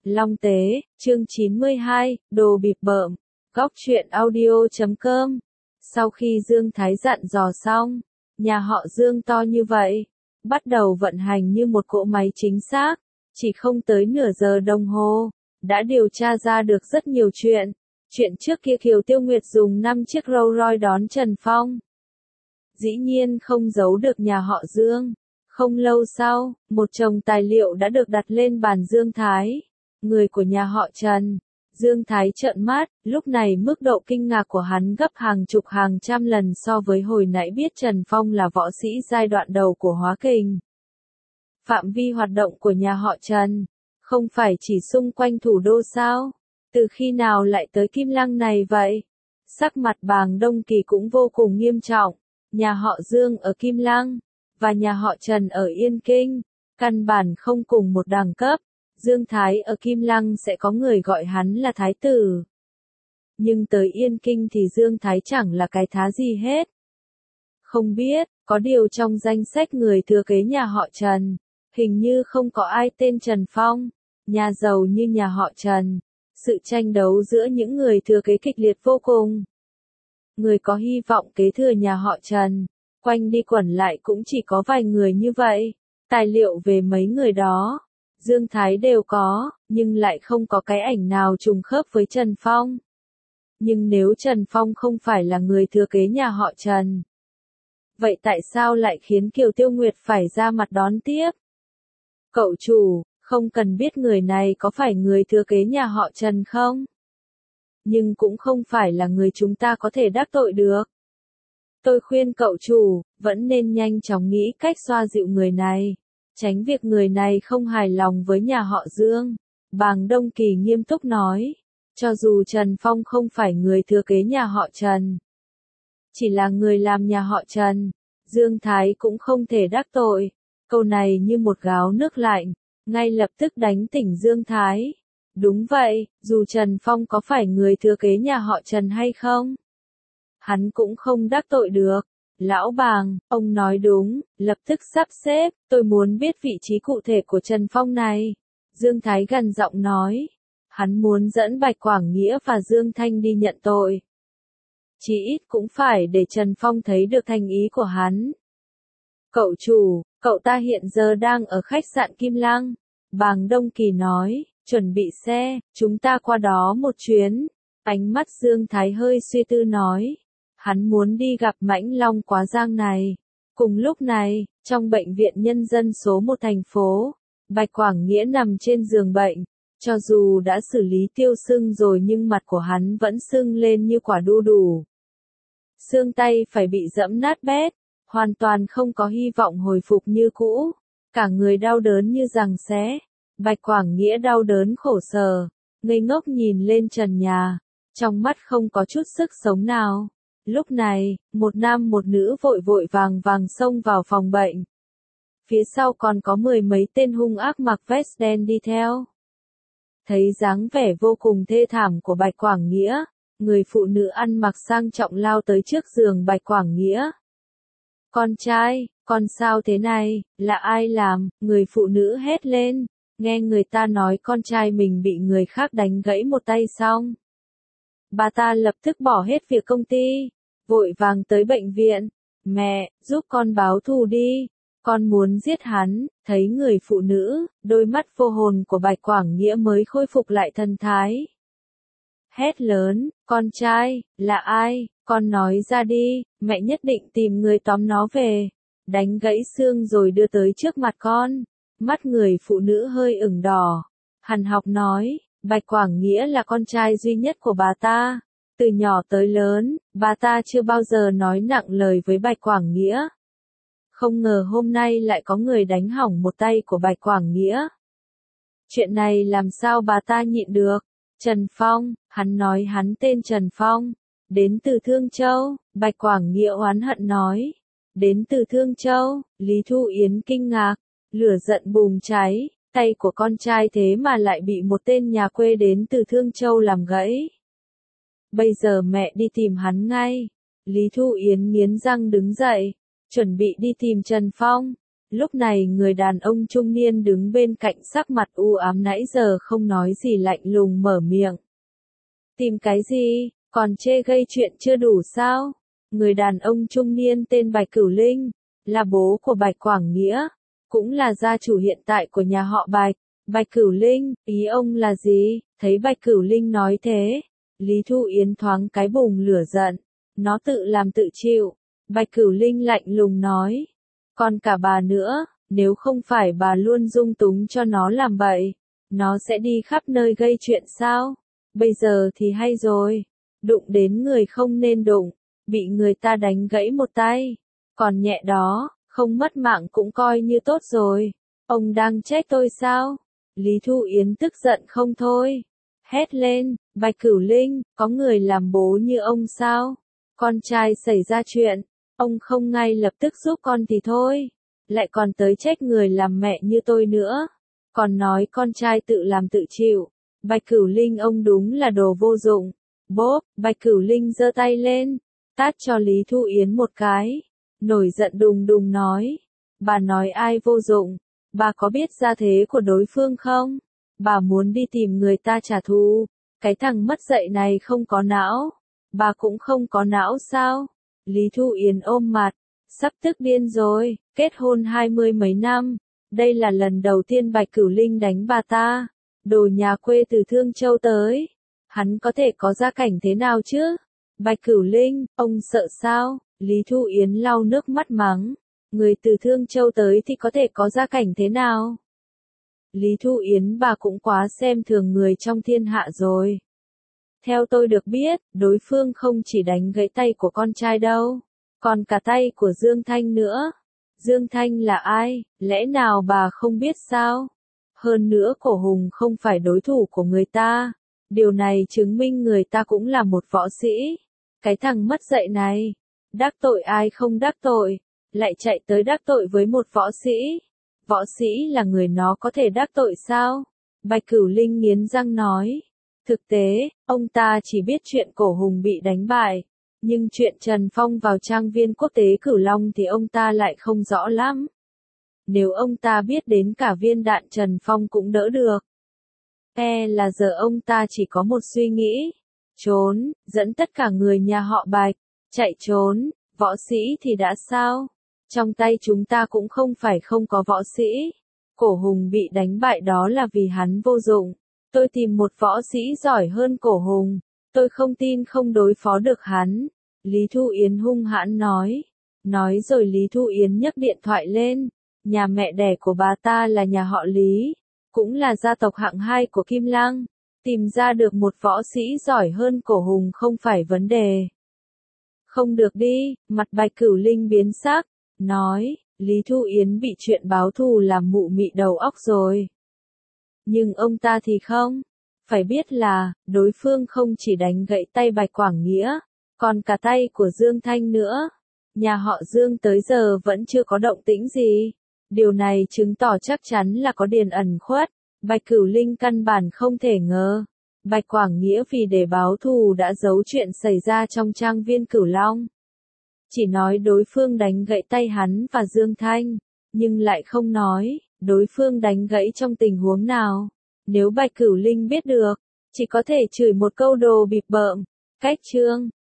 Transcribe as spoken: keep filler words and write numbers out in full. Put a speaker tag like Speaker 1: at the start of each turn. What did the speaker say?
Speaker 1: Long Tế, chương chín mươi hai, đồ bịp bợm, góc truyện audio chấm com. Sau khi Dương Thái dặn dò xong, nhà họ Dương to như vậy, bắt đầu vận hành như một cỗ máy chính xác, chỉ không tới nửa giờ đồng hồ, đã điều tra ra được rất nhiều chuyện. Chuyện trước kia Kiều Tiêu Nguyệt dùng năm chiếc Rolls Royce đón Trần Phong. Dĩ nhiên không giấu được nhà họ Dương. Không lâu sau, một chồng tài liệu đã được đặt lên bàn Dương Thái, người của nhà họ Trần. Dương Thái trợn mắt, lúc này mức độ kinh ngạc của hắn gấp hàng chục hàng trăm lần so với hồi nãy biết Trần Phong là võ sĩ giai đoạn đầu của Hóa Kình. Phạm vi hoạt động của nhà họ Trần, không phải chỉ xung quanh thủ đô sao? Từ khi nào lại tới Kim Lăng này vậy? Sắc mặt Bàng Đông Kỳ cũng vô cùng nghiêm trọng. Nhà họ Dương ở Kim Lăng và nhà họ Trần ở Yên Kinh, căn bản không cùng một đẳng cấp. Dương Thái ở Kim Lăng sẽ có người gọi hắn là Thái tử. Nhưng tới Yên Kinh thì Dương Thái chẳng là cái thá gì hết. Không biết, có điều trong danh sách người thừa kế nhà họ Trần, hình như không có ai tên Trần Phong. Nhà giàu như nhà họ Trần, sự tranh đấu giữa những người thừa kế kịch liệt vô cùng. Người có hy vọng kế thừa nhà họ Trần, quanh đi quẩn lại cũng chỉ có vài người như vậy. Tài liệu về mấy người đó, Dương Thái đều có, nhưng lại không có cái ảnh nào trùng khớp với Trần Phong. Nhưng nếu Trần Phong không phải là người thừa kế nhà họ Trần, vậy tại sao lại khiến Kiều Tiêu Nguyệt phải ra mặt đón tiếp? Cậu chủ, không cần biết người này có phải người thừa kế nhà họ Trần không? Nhưng cũng không phải là người chúng ta có thể đắc tội được. Tôi khuyên cậu chủ, vẫn nên nhanh chóng nghĩ cách xoa dịu người này, tránh việc người này không hài lòng với nhà họ Dương. Bàng Đông Kỳ nghiêm túc nói, cho dù Trần Phong không phải người thừa kế nhà họ Trần, chỉ là người làm nhà họ Trần, Dương Thái cũng không thể đắc tội. Câu này như một gáo nước lạnh, ngay lập tức đánh tỉnh Dương Thái. Đúng vậy, dù Trần Phong có phải người thừa kế nhà họ Trần hay không, hắn cũng không đắc tội được. Lão Bàng, ông nói đúng, lập tức sắp xếp, tôi muốn biết vị trí cụ thể của Trần Phong này. Dương Thái gằn giọng nói, hắn muốn dẫn Bạch Quảng Nghĩa và Dương Thanh đi nhận tội. Chỉ ít cũng phải để Trần Phong thấy được thành ý của hắn. Cậu chủ, cậu ta hiện giờ đang ở khách sạn Kim Lăng. Bàng Đông Kỳ nói, chuẩn bị xe, chúng ta qua đó một chuyến. Ánh mắt Dương Thái hơi suy tư nói, hắn muốn đi gặp Mãnh Long Quá Giang này. Cùng lúc này, trong bệnh viện nhân dân số một thành phố, Bạch Quảng Nghĩa nằm trên giường bệnh. Cho dù đã xử lý tiêu sưng rồi nhưng mặt của hắn vẫn sưng lên như quả đu đủ. Xương tay phải bị giẫm nát bét, hoàn toàn không có hy vọng hồi phục như cũ. Cả người đau đớn như giằng xé. Bạch Quảng Nghĩa đau đớn khổ sở, ngây ngốc nhìn lên trần nhà, trong mắt không có chút sức sống nào. Lúc này, một nam một nữ vội vội vàng vàng xông vào phòng bệnh. Phía sau còn có mười mấy tên hung ác mặc vest đen đi theo. Thấy dáng vẻ vô cùng thê thảm của Bạch Quảng Nghĩa, người phụ nữ ăn mặc sang trọng lao tới trước giường Bạch Quảng Nghĩa. Con trai, con sao thế này, là ai làm? Người phụ nữ hét lên, nghe người ta nói con trai mình bị người khác đánh gãy một tay xong. Bà ta lập tức bỏ hết việc công ty, vội vàng tới bệnh viện. Mẹ, giúp con báo thù đi, con muốn giết hắn. Thấy người phụ nữ, đôi mắt vô hồn của Bạch Quảng Nghĩa mới khôi phục lại thần thái. Hét lớn, con trai, là ai, con nói ra đi, mẹ nhất định tìm người tóm nó về, đánh gãy xương rồi đưa tới trước mặt con. Mắt người phụ nữ hơi ửng đỏ, hằn học nói, Bạch Quảng Nghĩa là con trai duy nhất của bà ta. Từ nhỏ tới lớn, bà ta chưa bao giờ nói nặng lời với Bạch Quảng Nghĩa. Không ngờ hôm nay lại có người đánh hỏng một tay của Bạch Quảng Nghĩa. Chuyện này làm sao bà ta nhịn được? Trần Phong, hắn nói hắn tên Trần Phong, đến từ Thương Châu. Bạch Quảng Nghĩa oán hận nói, đến từ Thương Châu. Lý Thu Yến kinh ngạc, lửa giận bùng cháy, tay của con trai thế mà lại bị một tên nhà quê đến từ Thương Châu làm gãy. Bây giờ mẹ đi tìm hắn ngay. Lý Thu Yến nghiến răng đứng dậy, chuẩn bị đi tìm Trần Phong. Lúc này người đàn ông trung niên đứng bên cạnh sắc mặt u ám nãy giờ không nói gì lạnh lùng mở miệng. Tìm cái gì, còn chê gây chuyện chưa đủ sao? Người đàn ông trung niên tên Bạch Cửu Linh, là bố của Bạch Quảng Nghĩa, cũng là gia chủ hiện tại của nhà họ Bạch. Bạch Cửu Linh, ý ông là gì? Thấy Bạch Cửu Linh nói thế, Lý Thu Yến thoáng cái bùng lửa giận, nó tự làm tự chịu. Bạch Cửu Linh lạnh lùng nói, còn cả bà nữa, nếu không phải bà luôn dung túng cho nó làm bậy, nó sẽ đi khắp nơi gây chuyện sao? Bây giờ thì hay rồi, đụng đến người không nên đụng, bị người ta đánh gãy một tay, còn nhẹ đó, không mất mạng cũng coi như tốt rồi. Ông đang trách tôi sao? Lý Thu Yến tức giận không thôi, hét lên, Bạch Cửu Linh, có người làm bố như ông sao? Con trai xảy ra chuyện, ông không ngay lập tức giúp con thì thôi, lại còn tới trách người làm mẹ như tôi nữa, còn nói con trai tự làm tự chịu. Bạch Cửu Linh ông đúng là đồ vô dụng. Bốp, Bạch Cửu Linh giơ tay lên, tát cho Lý Thu Yến một cái, nổi giận đùng đùng nói, bà nói ai vô dụng, bà có biết gia thế của đối phương không? Bà muốn đi tìm người ta trả thù, cái thằng mất dạy này không có não, bà cũng không có não sao? Lý Thu Yến ôm mặt, sắp tức điên rồi, kết hôn hai mươi mấy năm, đây là lần đầu tiên Bạch Cửu Linh đánh bà ta, đồ nhà quê từ Thương Châu tới, hắn có thể có gia cảnh thế nào chứ? Bạch Cửu Linh, ông sợ sao? Lý Thu Yến lau nước mắt mắng, người từ Thương Châu tới thì có thể có gia cảnh thế nào? Lý Thu Yến bà cũng quá xem thường người trong thiên hạ rồi. Theo tôi được biết, đối phương không chỉ đánh gãy tay của con trai đâu, còn cả tay của Dương Thanh nữa. Dương Thanh là ai, lẽ nào bà không biết sao? Hơn nữa Cổ Hùng không phải đối thủ của người ta, điều này chứng minh người ta cũng là một võ sĩ. Cái thằng mất dạy này, đắc tội ai không đắc tội, lại chạy tới đắc tội với một võ sĩ. Võ sĩ là người nó có thể đắc tội sao? Bạch Cửu Linh nghiến răng nói. Thực tế, ông ta chỉ biết chuyện Cổ Hùng bị đánh bại, nhưng chuyện Trần Phong vào trang viên quốc tế Cửu Long thì ông ta lại không rõ lắm. Nếu ông ta biết đến cả viên đạn Trần Phong cũng đỡ được. E là giờ ông ta chỉ có một suy nghĩ, trốn, dẫn tất cả người nhà họ Bạch, chạy trốn, võ sĩ thì đã sao? Trong tay chúng ta cũng không phải không có võ sĩ. Cổ Hùng bị đánh bại đó là vì hắn vô dụng. Tôi tìm một võ sĩ giỏi hơn Cổ Hùng, tôi không tin không đối phó được hắn. Lý Thu Yến hung hãn nói. Nói rồi Lý Thu Yến nhấc điện thoại lên. Nhà mẹ đẻ của bà ta là nhà họ Lý, cũng là gia tộc hạng hai của Kim Lăng. Tìm ra được một võ sĩ giỏi hơn Cổ Hùng không phải vấn đề. Không được đi, mặt Bạch Cửu Linh biến sắc, nói, Lý Thu Yến bị chuyện báo thù làm mụ mị đầu óc rồi. Nhưng ông ta thì không. Phải biết là, đối phương không chỉ đánh gãy tay Bạch Quảng Nghĩa, còn cả tay của Dương Thanh nữa. Nhà họ Dương tới giờ vẫn chưa có động tĩnh gì. Điều này chứng tỏ chắc chắn là có điền ẩn khuất. Bạch Cửu Linh căn bản không thể ngờ. Bạch Quảng Nghĩa vì để báo thù đã giấu chuyện xảy ra trong trang viên Cửu Long. Chỉ nói đối phương đánh gãy tay hắn và Dương Thanh, nhưng lại không nói, đối phương đánh gãy trong tình huống nào. Nếu Bạch Cửu Linh biết được, chỉ có thể chửi một câu đồ bịp bợm. Cách chương